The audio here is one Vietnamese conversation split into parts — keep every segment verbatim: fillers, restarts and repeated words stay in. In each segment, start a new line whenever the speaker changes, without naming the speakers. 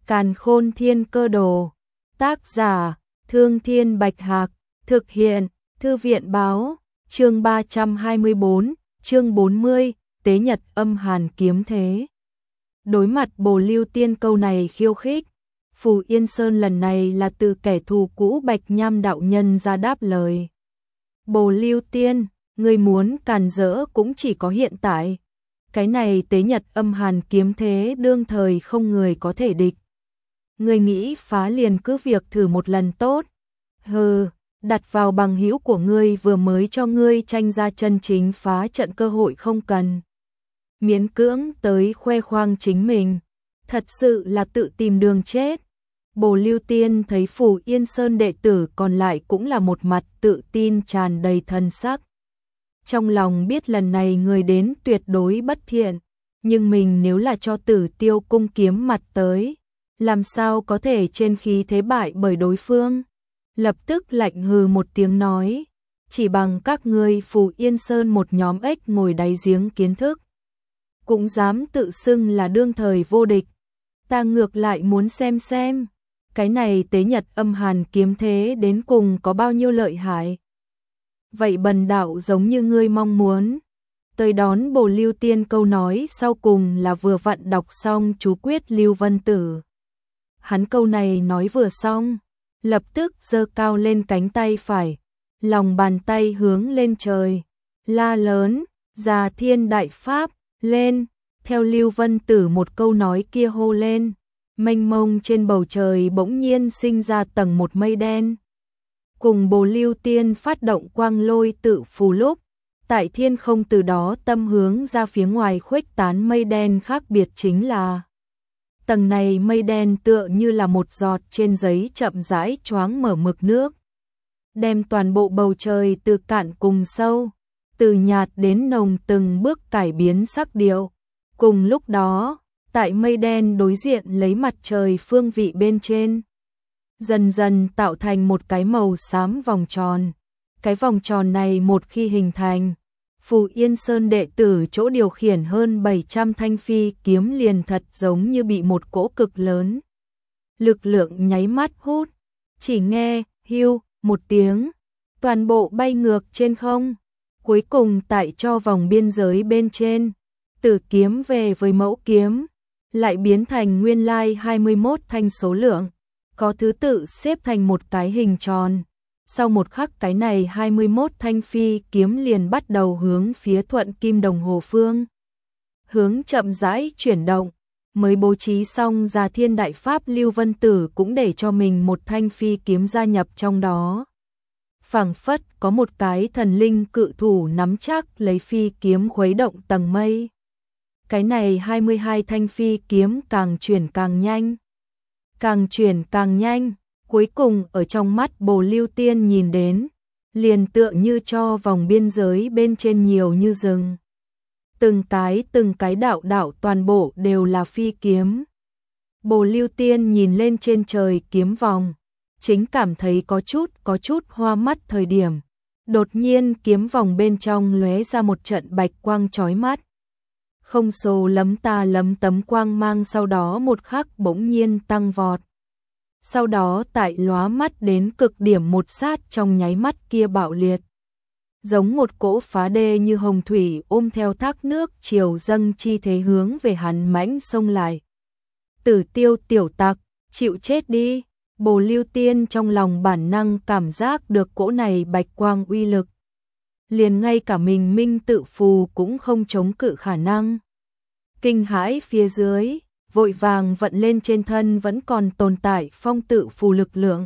Càn Khôn Thiên Cơ Đồ. Tác giả: Thương Thiên Bạch Hạc. Thực hiện: Thư viện báo. Chương ba trăm hai mươi bốn, chương bốn mươi, Tế Nhật Âm Hàn Kiếm Thế. Đối mặt Bồ Lưu Tiên câu này khiêu khích, Phù Yên Sơn lần này là từ kẻ thù cũ Bạch Nham đạo nhân ra đáp lời. Bồ Lưu Tiên, người muốn càn rỡ cũng chỉ có hiện tại. Cái này Tế Nhật Âm Hàn Kiếm Thế đương thời không người có thể địch. Người nghĩ phá liền cứ việc thử một lần tốt. Hừ, đặt vào bằng hữu của ngươi vừa mới cho ngươi tranh ra chân chính phá trận cơ hội không cần. Miễn cưỡng tới khoe khoang chính mình, thật sự là tự tìm đường chết. Bồ Lưu Tiên thấy Phù Yên Sơn đệ tử còn lại cũng là một mặt tự tin tràn đầy thần sắc. Trong lòng biết lần này người đến tuyệt đối bất thiện, nhưng mình nếu là cho Tử Tiêu cung kiếm mặt tới, làm sao có thể trên khí thế bại bởi đối phương. Lập tức lạnh hừ một tiếng nói, chỉ bằng các ngươi Phù Yên Sơn một nhóm ếch ngồi đáy giếng kiến thức, cũng dám tự xưng là đương thời vô địch. Ta ngược lại muốn xem xem, cái này Tế Nhật Âm Hàn Kiếm Thế đến cùng có bao nhiêu lợi hại. Vậy bần đạo giống như ngươi mong muốn. Tới đón Bồ Lưu Tiên câu nói sau cùng là vừa vặn đọc xong chú quyết Lưu Vân Tử. Hắn câu này nói vừa xong, lập tức giơ cao lên cánh tay phải, lòng bàn tay hướng lên trời, la lớn, Già Thiên Đại Pháp, lên. Theo Lưu Vân Tử một câu nói kia hô lên, mênh mông trên bầu trời bỗng nhiên sinh ra tầng một mây đen. Cùng Bồ Lưu Tiên phát động quang lôi tự phù lúc, tại thiên không từ đó tâm hướng ra phía ngoài khuếch tán mây đen khác biệt chính là tầng này mây đen tựa như là một giọt trên giấy chậm rãi choáng mở mực nước, đem toàn bộ bầu trời từ cạn cùng sâu, từ nhạt đến nồng từng bước cải biến sắc điệu. Cùng lúc đó, tại mây đen đối diện lấy mặt trời phương vị bên trên, dần dần tạo thành một cái màu xám vòng tròn. Cái vòng tròn này một khi hình thành, Phù Yên Sơn đệ tử chỗ điều khiển hơn bảy trăm thanh phi kiếm liền thật giống như bị một cỗ cực lớn lực lượng nháy mắt hút, chỉ nghe hiu một tiếng, toàn bộ bay ngược trên không. Cuối cùng tại cho vòng biên giới bên trên, Tử kiếm về với Mẫu kiếm, lại biến thành nguyên lai hai mươi mốt thanh số lượng, có thứ tự xếp thành một cái hình tròn. Sau một khắc cái này hai mươi mốt thanh phi kiếm liền bắt đầu hướng phía Thuận Kim Đồng Hồ phương hướng chậm rãi chuyển động. Mới bố trí xong Già Thiên Đại Pháp, Lưu Vân Tử cũng để cho mình một thanh phi kiếm gia nhập trong đó. Phảng phất có một cái thần linh cự thủ nắm chắc lấy phi kiếm khuấy động tầng mây. Cái này hai mươi hai thanh phi kiếm càng chuyển càng nhanh, càng chuyển càng nhanh, cuối cùng ở trong mắt Bồ Lưu Tiên nhìn đến, liền tựa như cho vòng biên giới bên trên nhiều như rừng. Từng cái từng cái đạo đạo toàn bộ đều là phi kiếm. Bồ Lưu Tiên nhìn lên trên trời kiếm vòng, chính cảm thấy có chút có chút hoa mắt thời điểm, đột nhiên kiếm vòng bên trong lóe ra một trận bạch quang chói mắt. Không số lấm ta lấm tấm quang mang sau đó một khắc bỗng nhiên tăng vọt. Sau đó tại lóa mắt đến cực điểm một sát trong nháy mắt kia bạo liệt. Giống một cỗ phá đê như hồng thủy ôm theo thác nước chiều dâng chi thế hướng về hắn mãnh xông lại. Tử Tiêu tiểu tặc, chịu chết đi. Bồ Lưu Tiên trong lòng bản năng cảm giác được cỗ này bạch quang uy lực. Liền ngay cả mình Minh Tự Phù cũng không chống cự khả năng. Kinh hãi phía dưới, vội vàng vận lên trên thân vẫn còn tồn tại phong tự phù lực lượng.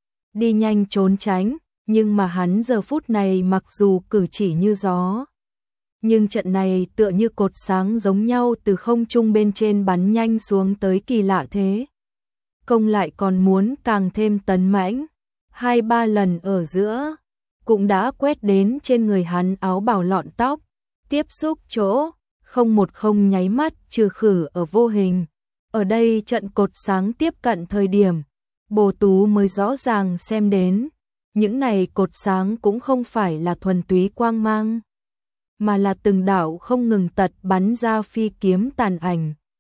Đi nhanh trốn tránh, nhưng mà hắn giờ phút này mặc dù cử chỉ như gió, nhưng trận này tựa như cột sáng giống nhau từ không trung bên trên bắn nhanh xuống tới kỳ lạ thế. Công lại còn muốn càng thêm tấn mãnh, hai ba lần ở giữa, cũng đã quét đến trên người hắn áo bào lọn tóc, tiếp xúc chỗ, không một không nháy mắt trừ khử ở vô hình. Ở đây trận cột sáng tiếp cận thời điểm, Bồ Tú mới rõ ràng xem đến, những này cột sáng cũng không phải là thuần túy quang mang, mà là từng đạo không ngừng tật bắn ra phi kiếm tàn ảnh.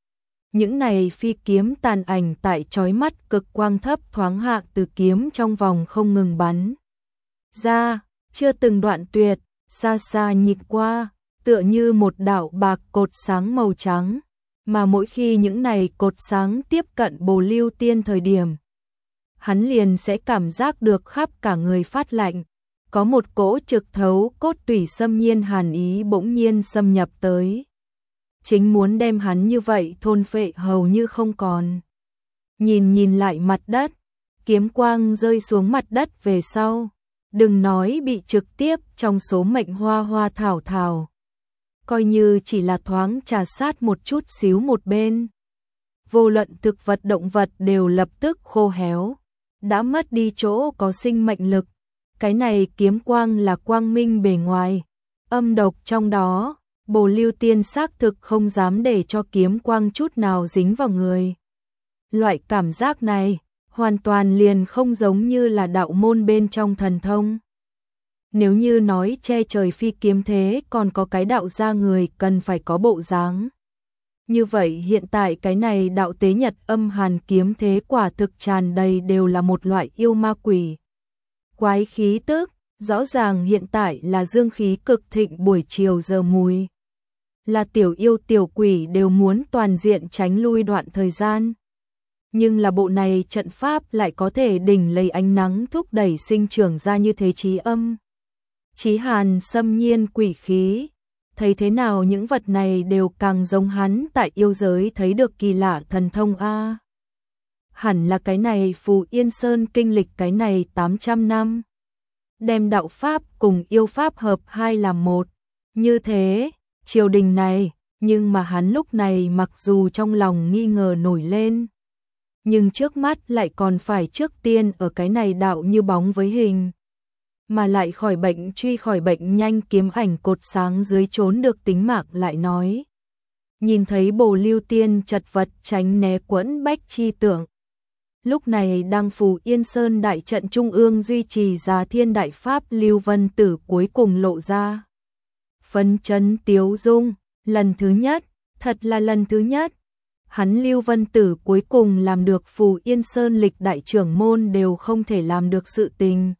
Những này phi kiếm tàn ảnh tại chói mắt cực quang thấp thoáng hạ từ kiếm trong vòng không ngừng bắn ra, chưa từng đoạn tuyệt, xa xa nhìn qua, tựa như một đạo bạc cột sáng màu trắng, mà mỗi khi những này cột sáng tiếp cận Bồ Lưu Tiên thời điểm, hắn liền sẽ cảm giác được khắp cả người phát lạnh, có một cỗ trực thấu cốt tủy xâm nhiên hàn ý bỗng nhiên xâm nhập tới. Chính muốn đem hắn như vậy thôn phệ hầu như không còn. Nhìn nhìn lại mặt đất, kiếm quang rơi xuống mặt đất về sau, đừng nói bị trực tiếp trong số mệnh hoa hoa thảo thảo. Coi như chỉ là thoáng trà sát một chút xíu một bên. Vô luận thực vật động vật đều lập tức khô héo, đã mất đi chỗ có sinh mệnh lực. Cái này kiếm quang là quang minh bề ngoài, âm độc trong đó. Bồ Lưu Tiên xác thực không dám để cho kiếm quang chút nào dính vào người. Loại cảm giác này hoàn toàn liền không giống như là đạo môn bên trong thần thông. Nếu như nói che trời phi kiếm thế còn có cái đạo gia người cần phải có bộ dáng. Như vậy hiện tại cái này đạo tế nhật âm hàn kiếm thế quả thực tràn đầy đều là một loại yêu ma quỷ. Quái khí tức, rõ ràng hiện tại là dương khí cực thịnh buổi chiều giờ mùi. Là tiểu yêu tiểu quỷ đều muốn toàn diện tránh lui đoạn thời gian. Nhưng là bộ này trận pháp lại có thể đỉnh lấy ánh nắng thúc đẩy sinh trưởng ra như thế chí âm. Chí hàn xâm nhiên quỷ khí. Thấy thế nào những vật này đều càng giống hắn tại yêu giới thấy được kỳ lạ thần thông A. Hẳn là cái này Phù Yên Sơn kinh lịch cái này tám trăm năm. Đem đạo pháp cùng yêu pháp hợp hai làm một. Như thế, triều đình này, nhưng mà hắn lúc này mặc dù trong lòng nghi ngờ nổi lên. Nhưng trước mắt lại còn phải trước tiên ở cái này đạo như bóng với hình. Mà lại khỏi bệnh truy khỏi bệnh nhanh kiếm ảnh cột sáng dưới trốn được tính mạng lại nói. Nhìn thấy Bồ Lưu Tiên chật vật tránh né quẫn bách chi tưởng. Lúc này đang Phù Yên Sơn đại trận trung ương duy trì Già Thiên Đại Pháp Lưu Vân Tử cuối cùng lộ ra. Phấn chấn tiếu dung, lần thứ nhất, thật là lần thứ nhất. Hắn Lưu Vân Tử cuối cùng làm được Phù Yên Sơn lịch đại trưởng môn đều không thể làm được sự tình.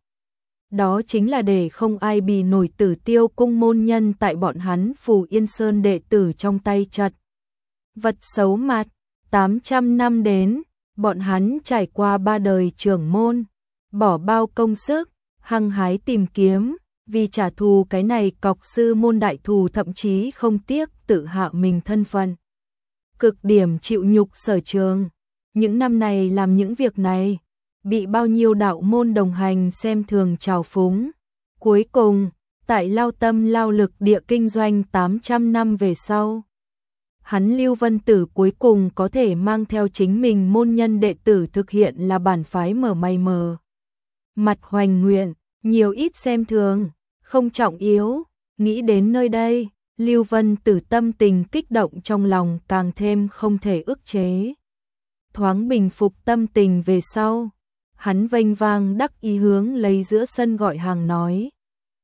Đó chính là để không ai bì nổi Tử Tiêu cung môn nhân tại bọn hắn Phù Yên Sơn đệ tử trong tay chật. Vật xấu mặt, tám trăm năm đến, bọn hắn trải qua ba đời trưởng môn, bỏ bao công sức, hăng hái tìm kiếm, vì trả thù cái này cọc sư môn đại thù thậm chí không tiếc tự hạ mình thân phận. Cực điểm chịu nhục sở trường, những năm này làm những việc này, bị bao nhiêu đạo môn đồng hành xem thường trào phúng. Cuối cùng, tại lao tâm lao lực địa kinh doanh tám trăm năm về sau, hắn Lưu Vân Tử cuối cùng có thể mang theo chính mình môn nhân đệ tử thực hiện là bản phái mở may mờ. Mặt hoành nguyện, nhiều ít xem thường, không trọng yếu, nghĩ đến nơi đây, Lưu Vân Tử tâm tình kích động trong lòng càng thêm không thể ức chế. Thoáng bình phục tâm tình về sau, hắn vênh vang đắc ý hướng lấy giữa sân gọi hàng nói.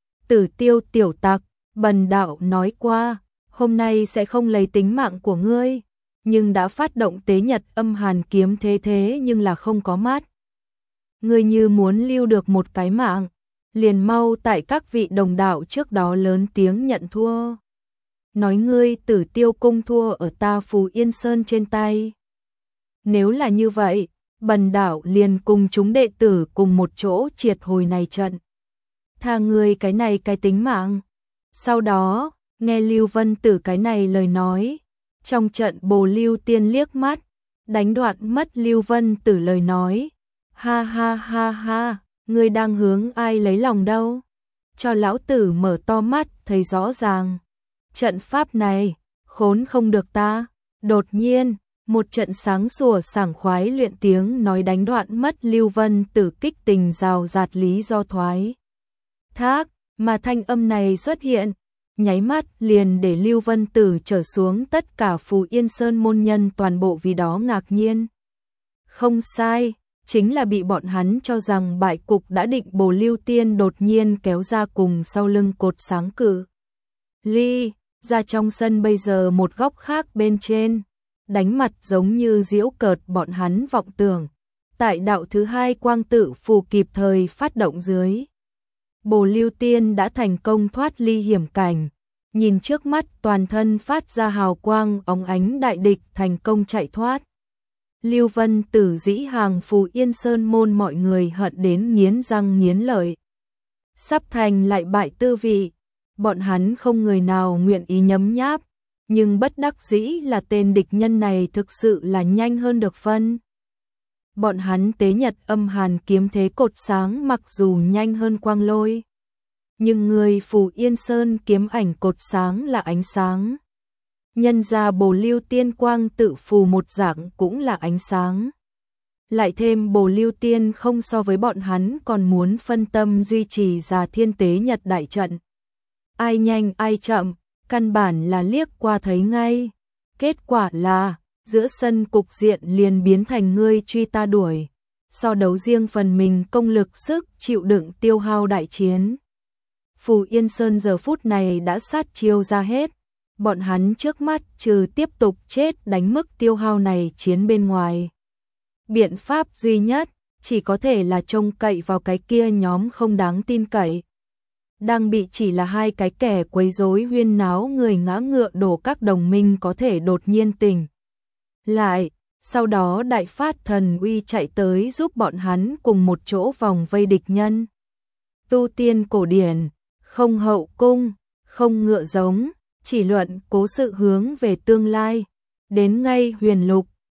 Tử Tiêu tiểu tặc, bần đạo nói qua, hôm nay sẽ không lấy tính mạng của ngươi, nhưng đã phát động tế nhật âm hàn kiếm thế thế nhưng là không có mát. Ngươi như muốn lưu được một cái mạng, liền mau tại các vị đồng đạo trước đó lớn tiếng nhận thua. Nói ngươi Tử Tiêu cung thua ở ta Phù Yên Sơn trên tay. Nếu là như vậy, bần đạo liền cùng chúng đệ tử cùng một chỗ triệt hồi này trận. Tha ngươi cái này cái tính mạng. Sau đó, nghe Lưu Vân Tử cái này lời nói, trong trận Bồ Lưu Tiên liếc mắt, đánh đoạn mất Lưu Vân Tử lời nói. Ha ha ha ha, ngươi đang hướng ai lấy lòng đâu? Cho lão tử mở to mắt thấy rõ ràng. Trận pháp này, khốn không được ta. Đột nhiên, một trận sáng sủa sảng khoái luyện tiếng nói đánh đoạn mất Lưu Vân Tử kích tình rào rạt lý do thoái thác, mà thanh âm này xuất hiện, nháy mắt liền để Lưu Vân Tử trở xuống tất cả Phù Yên Sơn môn nhân toàn bộ vì đó ngạc nhiên. Không sai, chính là bị bọn hắn cho rằng bại cục đã định Bồ Lưu Tiên đột nhiên kéo ra cùng sau lưng cột sáng cự ly, ra trong sân bây giờ một góc khác bên trên. đánh mặt giống như giễu cợt bọn hắn vọng tưởng. Tại đạo thứ hai quang tự phù kịp thời phát động dưới. Bồ Lưu Tiên đã thành công thoát ly hiểm cảnh, nhìn trước mắt toàn thân phát ra hào quang óng ánh đại địch thành công chạy thoát. Lưu Vân Tử dĩ hàng Phù Yên Sơn môn mọi người hận đến nghiến răng nghiến lợi. Sắp thành lại bại tư vị, bọn hắn không người nào nguyện ý nhấm nháp, nhưng bất đắc dĩ là tên địch nhân này thực sự là nhanh hơn được phân. Bọn hắn tế nhật âm hàn kiếm thế cột sáng mặc dù nhanh hơn quang lôi, nhưng người Phù Yên Sơn kiếm ảnh cột sáng là ánh sáng. Nhân ra Bồ Lưu Tiên quang tự phù một dạng cũng là ánh sáng. Lại thêm Bồ Lưu Tiên không so với bọn hắn còn muốn phân tâm duy trì Già Thiên Tế Nhật đại trận. Ai nhanh ai chậm, căn bản là liếc qua thấy ngay. Kết quả là, giữa sân cục diện liền biến thành ngươi truy ta đuổi. So đấu riêng phần mình công lực sức chịu đựng tiêu hao đại chiến. Phù Yên Sơn giờ phút này đã sát chiêu ra hết. Bọn hắn trước mắt trừ tiếp tục chết đánh mức tiêu hao này chiến bên ngoài. Biện pháp duy nhất chỉ có thể là trông cậy vào cái kia nhóm không đáng tin cậy. Đang bị chỉ là hai cái kẻ quấy rối huyên náo người ngã ngựa đổ các đồng minh có thể đột nhiên tỉnh lại, sau đó đại phát thần uy chạy tới giúp bọn hắn cùng một chỗ vòng vây địch nhân. Tu tiên cổ điển, không hậu cung, không ngựa giống, chỉ luận cố sự hướng về tương lai, đến ngay huyền lục,